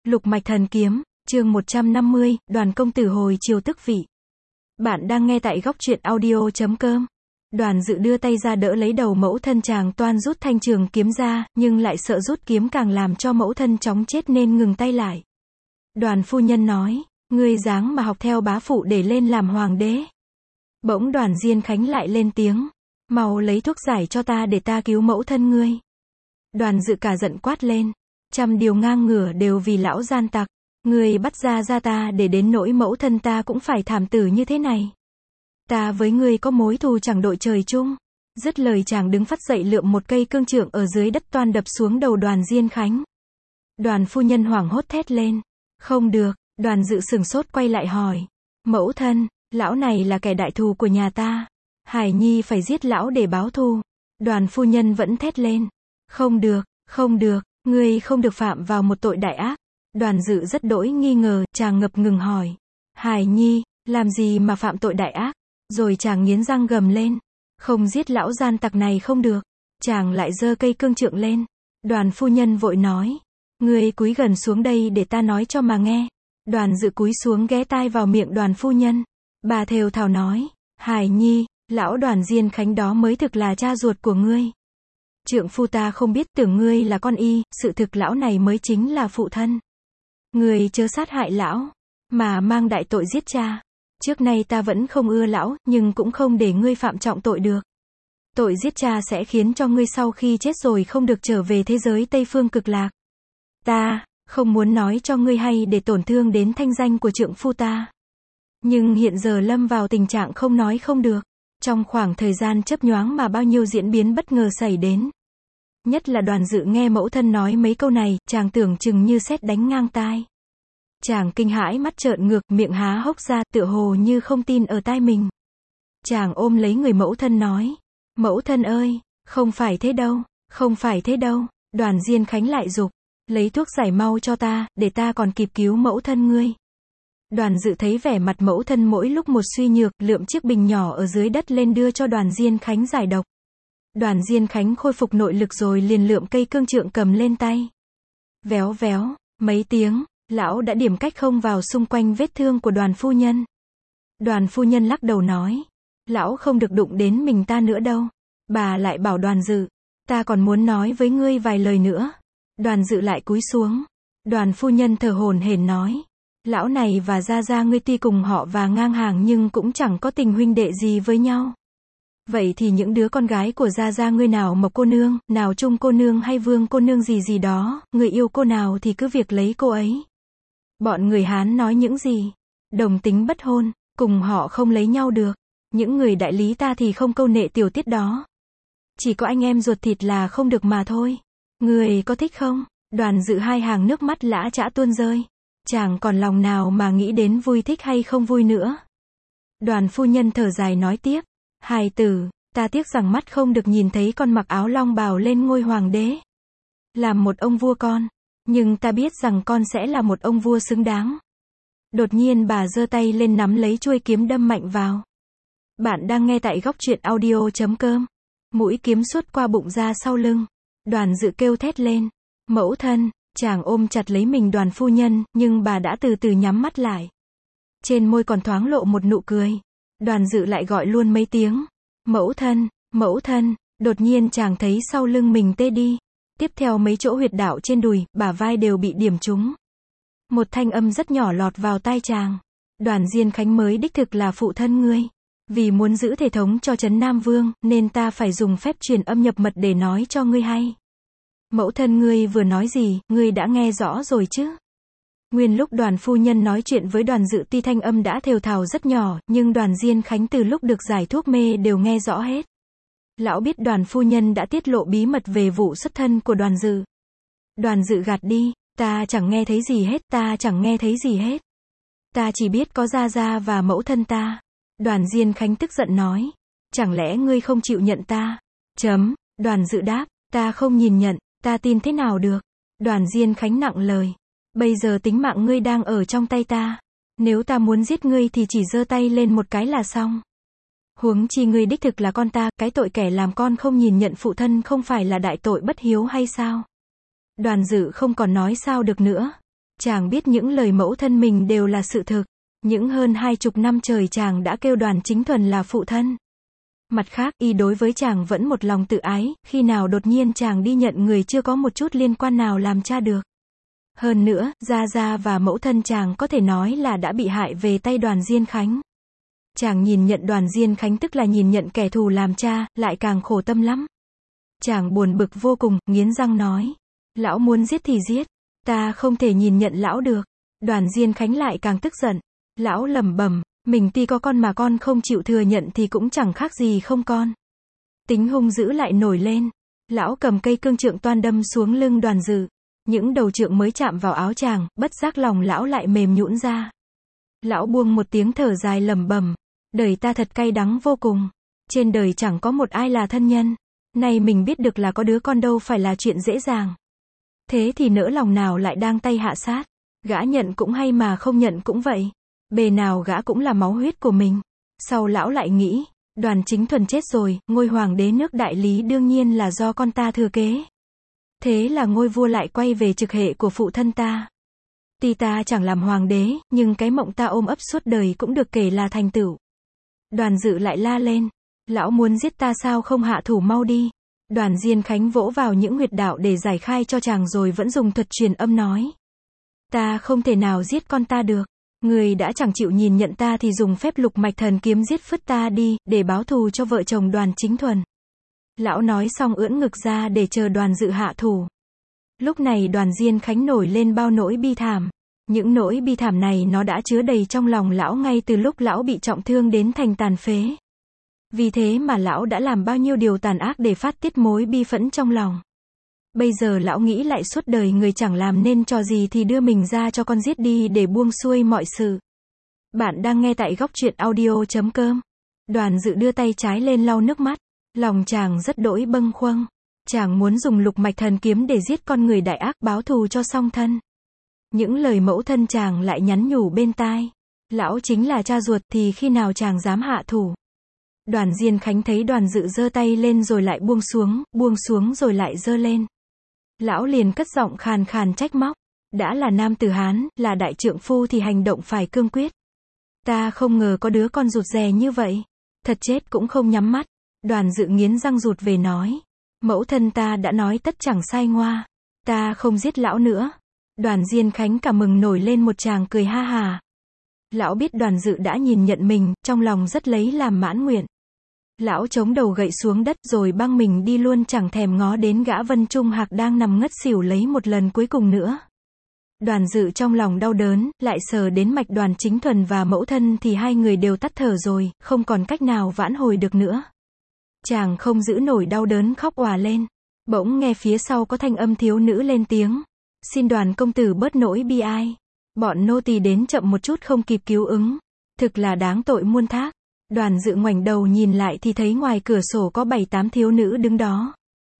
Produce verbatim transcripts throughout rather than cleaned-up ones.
Lục mạch thần kiếm, chương một trăm năm mươi, Đoàn công tử hồi chiều tức vị. Bạn đang nghe tại góc truyện audio chấm com. Đoàn Dự đưa tay ra đỡ lấy đầu mẫu thân chàng toan rút thanh trường kiếm ra, nhưng lại sợ rút kiếm càng làm cho mẫu thân chóng chết nên ngừng tay lại. Đoàn phu nhân nói, ngươi dáng mà học theo bá phụ để lên làm hoàng đế. Bỗng Đoàn Diên Khánh lại lên tiếng, mau lấy thuốc giải cho ta để ta cứu mẫu thân ngươi. Đoàn Dự cả giận quát lên, trăm điều ngang ngửa đều vì lão gian tặc, ngươi bắt ra ra ta để đến nỗi mẫu thân ta cũng phải thảm tử như thế này. Ta với ngươi có mối thù chẳng đội trời chung. Dứt lời chàng đứng phắt dậy lượm một cây cương trượng ở dưới đất toan đập xuống đầu Đoàn Diên Khánh. Đoàn phu nhân hoảng hốt thét lên, không được. Đoàn Dự sửng sốt quay lại hỏi, mẫu thân, lão này là kẻ đại thù của nhà ta, Hải Nhi phải giết lão để báo thù. Đoàn phu nhân vẫn thét lên, không được, không được, ngươi không được phạm vào một tội đại ác. Đoàn Dự rất đỗi nghi ngờ, chàng ngập ngừng hỏi, Hải Nhi, làm gì mà phạm tội đại ác? Rồi chàng nghiến răng gầm lên, không giết lão gian tặc này không được. Chàng lại giơ cây cương trượng lên. Đoàn phu nhân vội nói, ngươi cúi gần xuống đây để ta nói cho mà nghe. Đoàn Dự cúi xuống ghé tai vào miệng đoàn phu nhân. Bà thều thào nói, Hải Nhi, lão Đoàn Diên Khánh đó mới thực là cha ruột của ngươi. Trượng phu ta không biết, tưởng ngươi là con y, sự thực lão này mới chính là phụ thân. Ngươi chớ sát hại lão, mà mang đại tội giết cha. Trước nay ta vẫn không ưa lão, nhưng cũng không để ngươi phạm trọng tội được. Tội giết cha sẽ khiến cho ngươi sau khi chết rồi không được trở về thế giới Tây Phương Cực Lạc. Ta không muốn nói cho ngươi hay để tổn thương đến thanh danh của trượng phu ta. Nhưng hiện giờ lâm vào tình trạng không nói không được. Trong khoảng thời gian chớp nhoáng mà bao nhiêu diễn biến bất ngờ xảy đến. Nhất là Đoàn Dự nghe mẫu thân nói mấy câu này, chàng tưởng chừng như sét đánh ngang tai. Chàng kinh hãi mắt trợn ngược, miệng há hốc ra, tựa hồ như không tin ở tai mình. Chàng ôm lấy người mẫu thân nói, mẫu thân ơi, không phải thế đâu, không phải thế đâu. Đoàn Diên Khánh lại giục, lấy thuốc giải mau cho ta, để ta còn kịp cứu mẫu thân ngươi. Đoàn Dự thấy vẻ mặt mẫu thân mỗi lúc một suy nhược, lượm chiếc bình nhỏ ở dưới đất lên đưa cho Đoàn Diên Khánh giải độc. Đoàn Diên Khánh khôi phục nội lực rồi liền lượm cây cương trượng cầm lên tay. Véo véo, mấy tiếng, lão đã điểm cách không vào xung quanh vết thương của đoàn phu nhân. Đoàn phu nhân lắc đầu nói, lão không được đụng đến mình ta nữa đâu. Bà lại bảo Đoàn Dự, ta còn muốn nói với ngươi vài lời nữa. Đoàn Dự lại cúi xuống. Đoàn phu nhân thở hổn hển nói, lão này và gia gia ngươi tuy cùng họ và ngang hàng nhưng cũng chẳng có tình huynh đệ gì với nhau. Vậy thì những đứa con gái của gia gia ngươi nào Mộc cô nương, nào Trung cô nương hay Vương cô nương gì gì đó, người yêu cô nào thì cứ việc lấy cô ấy. Bọn người Hán nói những gì? Đồng tính bất hôn, cùng họ không lấy nhau được. Những người đại lý ta thì không câu nệ tiểu tiết đó. Chỉ có anh em ruột thịt là không được mà thôi. Người có thích không? Đoàn Dự hai hàng nước mắt lã chã tuôn rơi. Chàng còn lòng nào mà nghĩ đến vui thích hay không vui nữa. Đoàn phu nhân thở dài nói tiếp, hài tử, ta tiếc rằng mắt không được nhìn thấy con mặc áo long bào lên ngôi hoàng đế. Làm một ông vua con. Nhưng ta biết rằng con sẽ là một ông vua xứng đáng. Đột nhiên bà giơ tay lên nắm lấy chuôi kiếm đâm mạnh vào. Bạn đang nghe tại góc truyện audio chấm com. Mũi kiếm suốt qua bụng ra sau lưng. Đoàn Dự kêu thét lên, mẫu thân. Chàng ôm chặt lấy mình đoàn phu nhân, nhưng bà đã từ từ nhắm mắt lại. Trên môi còn thoáng lộ một nụ cười. Đoàn Dự lại gọi luôn mấy tiếng, mẫu thân, mẫu thân. Đột nhiên chàng thấy sau lưng mình tê đi. Tiếp theo mấy chỗ huyệt đạo trên đùi, bả vai đều bị điểm trúng. Một thanh âm rất nhỏ lọt vào tai chàng. Đoàn Diên Khánh mới đích thực là phụ thân ngươi. Vì muốn giữ thể thống cho Trấn Nam Vương, nên ta phải dùng phép truyền âm nhập mật để nói cho ngươi hay. Mẫu thân ngươi vừa nói gì, ngươi đã nghe rõ rồi chứ? Nguyên lúc đoàn phu nhân nói chuyện với Đoàn Dự tuy thanh âm đã thều thào rất nhỏ, nhưng Đoàn Diên Khánh từ lúc được giải thuốc mê đều nghe rõ hết. Lão biết đoàn phu nhân đã tiết lộ bí mật về vụ xuất thân của Đoàn Dự. Đoàn Dự gạt đi, ta chẳng nghe thấy gì hết, ta chẳng nghe thấy gì hết. Ta chỉ biết có gia gia và mẫu thân ta. Đoàn Diên Khánh tức giận nói, chẳng lẽ ngươi không chịu nhận ta? Chấm, Đoàn Dự đáp, ta không nhìn nhận, ta tin thế nào được? Đoàn Diên Khánh nặng lời, bây giờ tính mạng ngươi đang ở trong tay ta. Nếu ta muốn giết ngươi thì chỉ giơ tay lên một cái là xong. Huống chi ngươi đích thực là con ta, cái tội kẻ làm con không nhìn nhận phụ thân không phải là đại tội bất hiếu hay sao? Đoàn Dự không còn nói sao được nữa. Chàng biết những lời mẫu thân mình đều là sự thực. Những hơn hai chục năm trời chàng đã kêu Đoàn Chính Thuần là phụ thân. Mặt khác, y đối với chàng vẫn một lòng tự ái, khi nào đột nhiên chàng đi nhận người chưa có một chút liên quan nào làm cha được. Hơn nữa, Gia Gia và mẫu thân chàng có thể nói là đã bị hại về tay Đoàn Diên Khánh. Chàng nhìn nhận Đoàn Diên Khánh tức là nhìn nhận kẻ thù làm cha, lại càng khổ tâm lắm. Chàng buồn bực vô cùng, nghiến răng nói. Lão muốn giết thì giết, ta không thể nhìn nhận lão được. Đoàn Diên Khánh lại càng tức giận. Lão lẩm bẩm, mình tuy có con mà con không chịu thừa nhận thì cũng chẳng khác gì không con. Tính hung dữ lại nổi lên. Lão cầm cây cương trượng toan đâm xuống lưng Đoàn Dự. Những đầu trượng mới chạm vào áo chàng, bất giác lòng lão lại mềm nhũn ra. Lão buông một tiếng thở dài lẩm bẩm, đời ta thật cay đắng vô cùng. Trên đời chẳng có một ai là thân nhân. Nay mình biết được là có đứa con đâu phải là chuyện dễ dàng. Thế thì nỡ lòng nào lại đang tay hạ sát. Gã nhận cũng hay mà không nhận cũng vậy. Bề nào gã cũng là máu huyết của mình. Sau lão lại nghĩ, Đoàn Chính Thuần chết rồi, ngôi hoàng đế nước Đại Lý đương nhiên là do con ta thừa kế. Thế là ngôi vua lại quay về trực hệ của phụ thân ta. Tuy ta chẳng làm hoàng đế, nhưng cái mộng ta ôm ấp suốt đời cũng được kể là thành tựu. Đoàn Dự lại la lên. Lão muốn giết ta sao không hạ thủ mau đi. Đoàn Diên Khánh vỗ vào những huyệt đạo để giải khai cho chàng rồi vẫn dùng thuật truyền âm nói. Ta không thể nào giết con ta được. Người đã chẳng chịu nhìn nhận ta thì dùng phép lục mạch thần kiếm giết phứt ta đi, để báo thù cho vợ chồng Đoàn Chính Thuần. Lão nói xong ưỡn ngực ra để chờ Đoàn Dự hạ thủ. Lúc này Đoàn Diên Khánh nổi lên bao nỗi bi thảm. Những nỗi bi thảm này nó đã chứa đầy trong lòng lão ngay từ lúc lão bị trọng thương đến thành tàn phế. Vì thế mà lão đã làm bao nhiêu điều tàn ác để phát tiết mối bi phẫn trong lòng. Bây giờ lão nghĩ lại suốt đời người chẳng làm nên trò gì thì đưa mình ra cho con giết đi để buông xuôi mọi sự. Bạn đang nghe tại góc truyện audio chấm com. Đoàn Dự đưa tay trái lên lau nước mắt. Lòng chàng rất đỗi bâng khuâng. Chàng muốn dùng lục mạch thần kiếm để giết con người đại ác báo thù cho song thân. Những lời mẫu thân chàng lại nhắn nhủ bên tai. Lão chính là cha ruột thì khi nào chàng dám hạ thủ. Đoàn Diên Khánh thấy Đoàn Dự giơ tay lên rồi lại buông xuống, buông xuống rồi lại giơ lên. Lão liền cất giọng khàn khàn trách móc. Đã là nam tử Hán, là đại trượng phu thì hành động phải cương quyết. Ta không ngờ có đứa con rụt rè như vậy. Thật chết cũng không nhắm mắt. Đoàn Dự nghiến răng rụt về nói. Mẫu thân ta đã nói tất chẳng sai ngoa. Ta không giết lão nữa. Đoàn Diên Khánh cả mừng nổi lên một tràng cười ha hà. Lão biết Đoàn Dự đã nhìn nhận mình, trong lòng rất lấy làm mãn nguyện. Lão chống đầu gậy xuống đất rồi băng mình đi luôn chẳng thèm ngó đến gã Vân Trung Hạc đang nằm ngất xỉu lấy một lần cuối cùng nữa. Đoàn Dự trong lòng đau đớn, lại sờ đến mạch Đoàn Chính Thuần và mẫu thân thì hai người đều tắt thở rồi, không còn cách nào vãn hồi được nữa. Chàng không giữ nổi đau đớn khóc òa lên. Bỗng nghe phía sau có thanh âm thiếu nữ lên tiếng. Xin Đoàn công tử bớt nỗi bi ai. Bọn nô tỳ đến chậm một chút không kịp cứu ứng. Thực là đáng tội muôn thác. Đoàn Dự ngoảnh đầu nhìn lại thì thấy ngoài cửa sổ có bảy tám thiếu nữ đứng đó.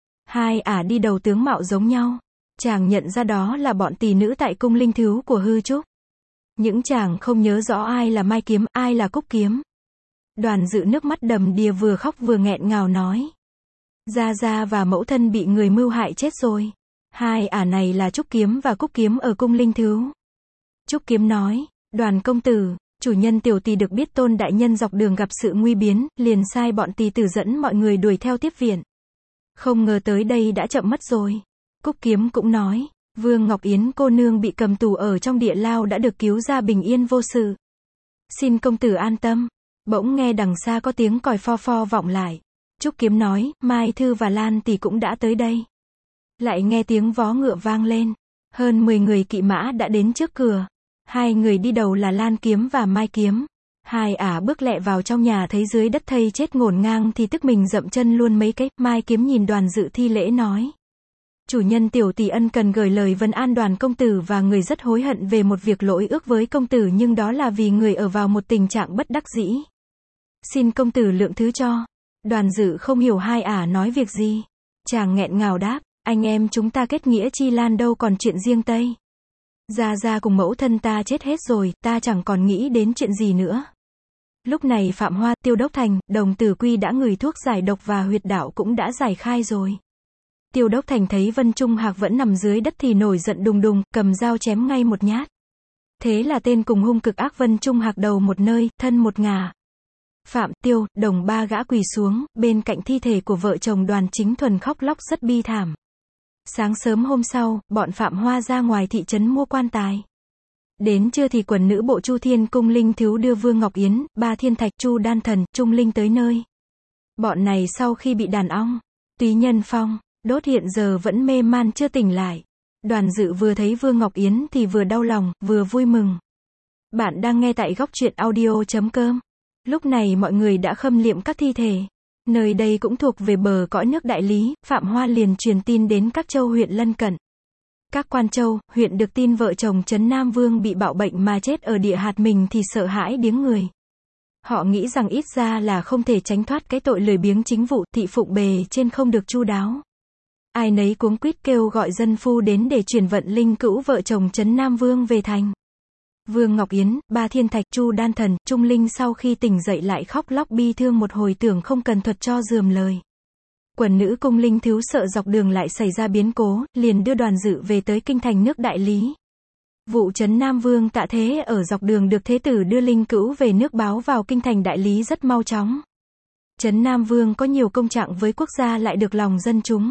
Hai ả đi đầu tướng mạo giống nhau. Chàng nhận ra đó là bọn tỳ nữ tại cung linh thiếu của Hư Trúc. Những chàng không nhớ rõ ai là Mai Kiếm, ai là Cúc Kiếm. Đoàn Dự nước mắt đầm đìa vừa khóc vừa nghẹn ngào nói. Gia Gia và mẫu thân bị người mưu hại chết rồi. Hai ả này là Trúc Kiếm và Cúc Kiếm ở cung linh thiếu. Trúc Kiếm nói, Đoàn công tử, chủ nhân tiểu tỳ được biết Tôn đại nhân dọc đường gặp sự nguy biến, liền sai bọn tỳ tử dẫn mọi người đuổi theo tiếp viện. Không ngờ tới đây đã chậm mất rồi. Cúc Kiếm cũng nói, Vương Ngọc Yến cô nương bị cầm tù ở trong địa lao đã được cứu ra bình yên vô sự. Xin công tử an tâm. Bỗng nghe đằng xa có tiếng còi pho pho vọng lại. Trúc Kiếm nói, Mai Thư và Lan tỷ cũng đã tới đây. Lại nghe tiếng vó ngựa vang lên. Hơn mười người kỵ mã đã đến trước cửa. Hai người đi đầu là Lan Kiếm và Mai Kiếm. Hai ả bước lẹ vào trong nhà thấy dưới đất thây chết ngổn ngang thì tức mình dậm chân luôn mấy cái. Mai Kiếm nhìn Đoàn Dự thi lễ nói. Chủ nhân tiểu tỷ ân cần gửi lời vấn an Đoàn công tử và người rất hối hận về một việc lỗi ước với công tử nhưng đó là vì người ở vào một tình trạng bất đắc dĩ. Xin công tử lượng thứ cho. Đoàn Dự không hiểu hai ả nói việc gì. Chàng nghẹn ngào đáp, anh em chúng ta kết nghĩa chi lan đâu còn chuyện riêng Tây. Gia Gia cùng mẫu thân ta chết hết rồi, ta chẳng còn nghĩ đến chuyện gì nữa. Lúc này Phạm Hoa, Tiêu Đốc Thành, Đồng Tử Quy đã ngửi thuốc giải độc và huyệt đạo cũng đã giải khai rồi. Tiêu Đốc Thành thấy Vân Trung Hạc vẫn nằm dưới đất thì nổi giận đùng đùng, cầm dao chém ngay một nhát. Thế là tên cùng hung cực ác Vân Trung Hạc đầu một nơi, thân một ngả. Phạm, Tiêu, Đồng ba gã quỳ xuống, bên cạnh thi thể của vợ chồng Đoàn Chính Thuần khóc lóc rất bi thảm. Sáng sớm hôm sau, bọn Phạm Hoa ra ngoài thị trấn mua quan tài. Đến trưa thì quần nữ bộ Chu Thiên Cung Linh Thiếu đưa Vương Ngọc Yến, Ba Thiên Thạch, Chu Đan Thần, Trung Linh tới nơi. Bọn này sau khi bị đàn ong, Túy Nhân Phong, đốt hiện giờ vẫn mê man chưa tỉnh lại. Đoàn Dự vừa thấy Vương Ngọc Yến thì vừa đau lòng, vừa vui mừng. Bạn đang nghe tại góc truyện audio chấm com. Lúc này mọi người đã khâm liệm các thi thể. Nơi đây cũng thuộc về bờ cõi nước Đại Lý, Phạm Hoa liền truyền tin đến các châu huyện lân cận. Các quan châu, huyện được tin vợ chồng Trấn Nam Vương bị bạo bệnh mà chết ở địa hạt mình thì sợ hãi điếng người. Họ nghĩ rằng ít ra là không thể tránh thoát cái tội lười biếng chính vụ, thị phụng bề trên không được chu đáo. Ai nấy cuống quýt kêu gọi dân phu đến để chuyển vận linh cữu vợ chồng Trấn Nam Vương về thành. Vương Ngọc Yến, Ba Thiên Thạch, Chu Đan Thần, Trung Linh sau khi tỉnh dậy lại khóc lóc bi thương một hồi tưởng không cần thuật cho dườm lời. Quần nữ Cung Linh Thiếu sợ dọc đường lại xảy ra biến cố, liền đưa Đoàn Dự về tới kinh thành nước Đại Lý. Vụ Trấn Nam Vương Tạ Thế ở dọc đường được thế tử đưa linh cữu về nước báo vào kinh thành Đại Lý rất mau chóng. Trấn Nam Vương có nhiều công trạng với quốc gia lại được lòng dân chúng.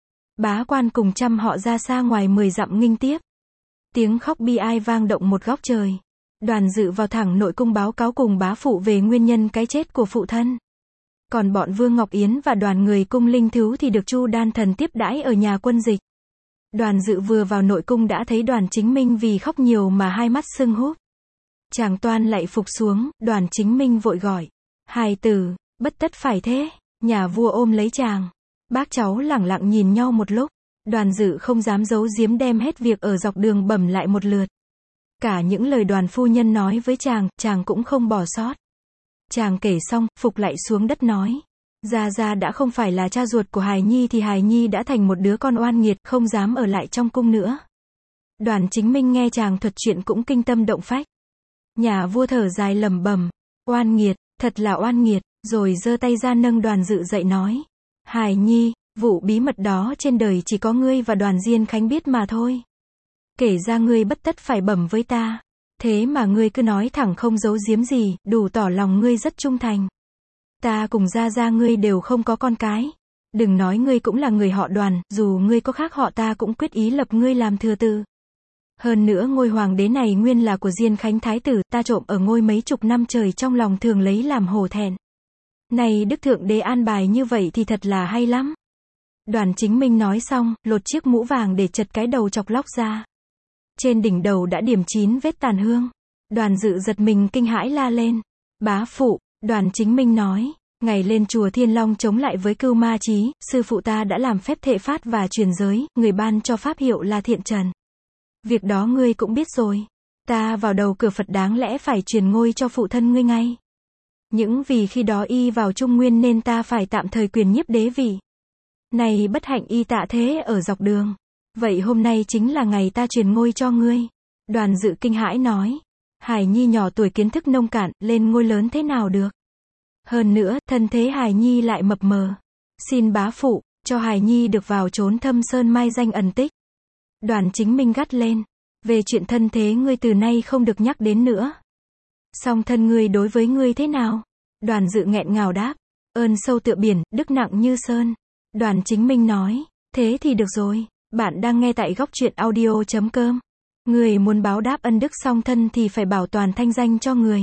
Bá quan cùng trăm họ ra xa ngoài mười dặm nghinh tiếp. Tiếng khóc bi ai vang động một góc trời. Đoàn Dự vào thẳng nội cung báo cáo cùng bá phụ về nguyên nhân cái chết của phụ thân. Còn bọn Vương Ngọc Yến và đoàn người Cung Linh Thiếu thì được Chu Đan Thần tiếp đãi ở nhà quân dịch. Đoàn Dự vừa vào nội cung đã thấy Đoàn Chính Minh vì khóc nhiều mà hai mắt sưng húp. Chàng toan lạy phục xuống, Đoàn Chính Minh vội gọi. Hài tử, bất tất phải thế. Nhà vua ôm lấy chàng. Bác cháu lẳng lặng nhìn nhau một lúc. Đoàn Dự không dám giấu giếm đem hết việc ở dọc đường bẩm lại một lượt. Cả những lời đoàn phu nhân nói với chàng, chàng cũng không bỏ sót. Chàng kể xong, phục lại xuống đất nói. Gia Gia đã không phải là cha ruột của Hài Nhi thì Hài Nhi đã thành một đứa con oan nghiệt, không dám ở lại trong cung nữa. Đoàn Chính Minh nghe chàng thuật chuyện cũng kinh tâm động phách. Nhà vua thở dài lẩm bẩm, oan nghiệt, thật là oan nghiệt, rồi giơ tay ra nâng Đoàn Dự dậy nói. Hài Nhi, vụ bí mật đó trên đời chỉ có ngươi và Đoàn Diên Khánh biết mà thôi. Kể ra ngươi bất tất phải bẩm với ta. Thế mà ngươi cứ nói thẳng không giấu giếm gì, đủ tỏ lòng ngươi rất trung thành. Ta cùng Gia Gia ngươi đều không có con cái. Đừng nói ngươi cũng là người họ Đoàn, dù ngươi có khác họ ta cũng quyết ý lập ngươi làm thừa tự. Hơn nữa ngôi hoàng đế này nguyên là của Diên Khánh Thái tử, ta trộm ở ngôi mấy chục năm trời trong lòng thường lấy làm hổ thẹn. Này Đức Thượng Đế an bài như vậy thì thật là hay lắm. Đoàn Chính Minh nói xong, lột chiếc mũ vàng để chật cái đầu chọc lóc ra. Trên đỉnh đầu đã điểm chín vết tàn hương. Đoàn Dự giật mình kinh hãi la lên. Bá phụ, Đoàn Chính Minh nói. Ngày lên chùa Thiên Long chống lại với Cưu Ma Chí, sư phụ ta đã làm phép thệ phát và truyền giới, người ban cho pháp hiệu là Thiện Trần. Việc đó ngươi cũng biết rồi. Ta vào đầu cửa Phật đáng lẽ phải truyền ngôi cho phụ thân ngươi ngay. Những vì khi đó y vào Trung Nguyên nên ta phải tạm thời quyền nhiếp đế vị. Này bất hạnh y tạ thế ở dọc đường. Vậy hôm nay chính là ngày ta truyền ngôi cho ngươi. Đoàn Dự kinh hãi nói. Hài Nhi nhỏ tuổi kiến thức nông cạn, lên ngôi lớn thế nào được. Hơn nữa, thân thế Hài Nhi lại mập mờ. Xin bá phụ, cho Hài Nhi được vào trốn thâm sơn mai danh ẩn tích. Đoàn Chính Minh gắt lên. Về chuyện thân thế ngươi từ nay không được nhắc đến nữa. Song thân ngươi đối với ngươi thế nào? Đoàn Dự nghẹn ngào đáp. Ơn sâu tựa biển, đức nặng như sơn. Đoàn Chính Minh nói. Thế thì được rồi. Bạn đang nghe tại góc truyện audio chấm com. Người muốn báo đáp ân đức song thân thì phải bảo toàn thanh danh cho người.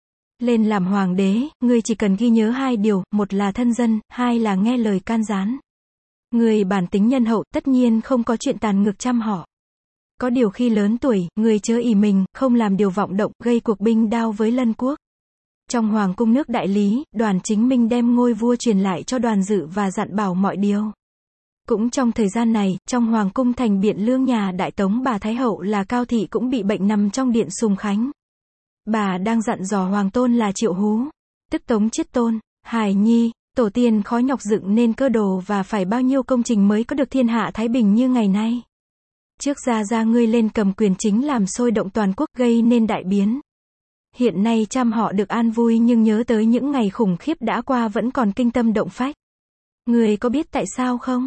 Lên làm hoàng đế, người chỉ cần ghi nhớ hai điều, một là thân dân, hai là nghe lời can gián. Người bản tính nhân hậu, tất nhiên không có chuyện tàn ngược trăm họ. Có điều khi lớn tuổi, người chớ ỷ mình, không làm điều vọng động, gây cuộc binh đao với lân quốc. Trong hoàng cung nước Đại Lý, Đoàn Chính Minh đem ngôi vua truyền lại cho Đoàn Dự và dặn bảo mọi điều. Cũng trong thời gian này, trong hoàng cung thành Biện Lương nhà Đại Tống bà Thái Hậu là Cao Thị cũng bị bệnh nằm trong điện Sùng Khánh. Bà đang dặn dò hoàng tôn là Triệu Hú, tức Tống Chiết Tôn, Hài Nhi, tổ tiên khó nhọc dựng nên cơ đồ và phải bao nhiêu công trình mới có được thiên hạ thái bình như ngày nay. Trước Gia Gia ngươi lên cầm quyền chính làm sôi động toàn quốc gây nên đại biến. Hiện nay trăm họ được an vui nhưng nhớ tới những ngày khủng khiếp đã qua vẫn còn kinh tâm động phách. Ngươi có biết tại sao không?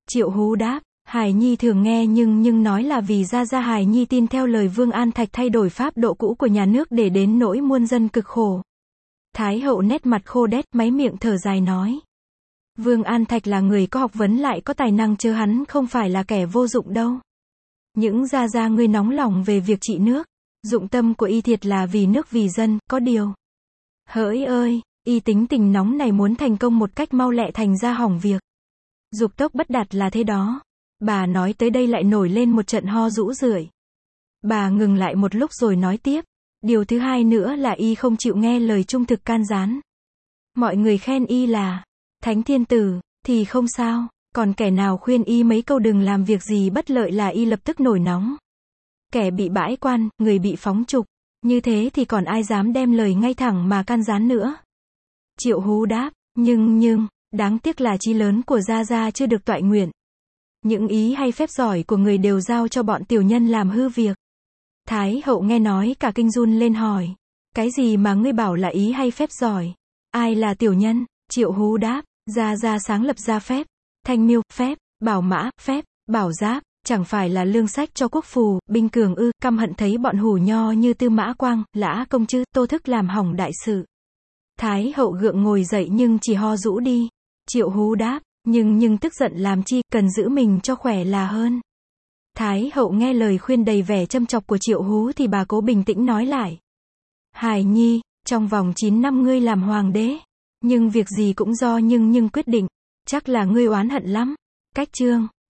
Triệu Hú đáp, Hải Nhi thường nghe nhưng nhưng nói là vì gia gia Hải Nhi tin theo lời Vương An Thạch thay đổi pháp độ cũ của nhà nước để đến nỗi muôn dân cực khổ. Thái hậu nét mặt khô đét, máy miệng thở dài nói. Vương An Thạch là người có học vấn lại có tài năng chứ hắn không phải là kẻ vô dụng đâu. Những gia gia ngươi nóng lòng về việc trị nước. Dụng tâm của y thiệt là vì nước vì dân, có điều. Hỡi ơi, y tính tình nóng này muốn thành công một cách mau lẹ thành ra hỏng việc. Dục tốc bất đạt là thế đó. Bà nói tới đây lại nổi lên một trận ho rũ rượi. Bà ngừng lại một lúc rồi nói tiếp. Điều thứ hai nữa là y không chịu nghe lời trung thực can gián. Mọi người khen y là thánh thiên tử, thì không sao. Còn kẻ nào khuyên y mấy câu đừng làm việc gì bất lợi là y lập tức nổi nóng. Kẻ bị bãi quan, người bị phóng trục. Như thế thì còn ai dám đem lời ngay thẳng mà can gián nữa. Triệu Hú đáp, nhưng nhưng, đáng tiếc là chí lớn của gia gia chưa được toại nguyện. Những ý hay phép giỏi của người đều giao cho bọn tiểu nhân làm hư việc. Thái hậu nghe nói cả kinh run lên hỏi. Cái gì mà ngươi bảo là ý hay phép giỏi? Ai là tiểu nhân? Triệu Hú đáp, gia gia sáng lập ra phép. Thanh miêu, phép. Bảo mã, phép. Bảo giáp. Chẳng phải là lương sách cho quốc phù, binh cường ư, căm hận thấy bọn hủ nho như Tư Mã Quang, Lã Công chứ, Tô Thức làm hỏng đại sự. Thái hậu gượng ngồi dậy nhưng chỉ ho rũ đi. Triệu Hú đáp, nhưng nhưng tức giận làm chi, cần giữ mình cho khỏe là hơn. Thái hậu nghe lời khuyên đầy vẻ châm chọc của Triệu Hú thì bà cố bình tĩnh nói lại. Hải Nhi, trong vòng chín năm ngươi làm hoàng đế, nhưng việc gì cũng do nhưng nhưng quyết định, chắc là ngươi oán hận lắm. Cách chương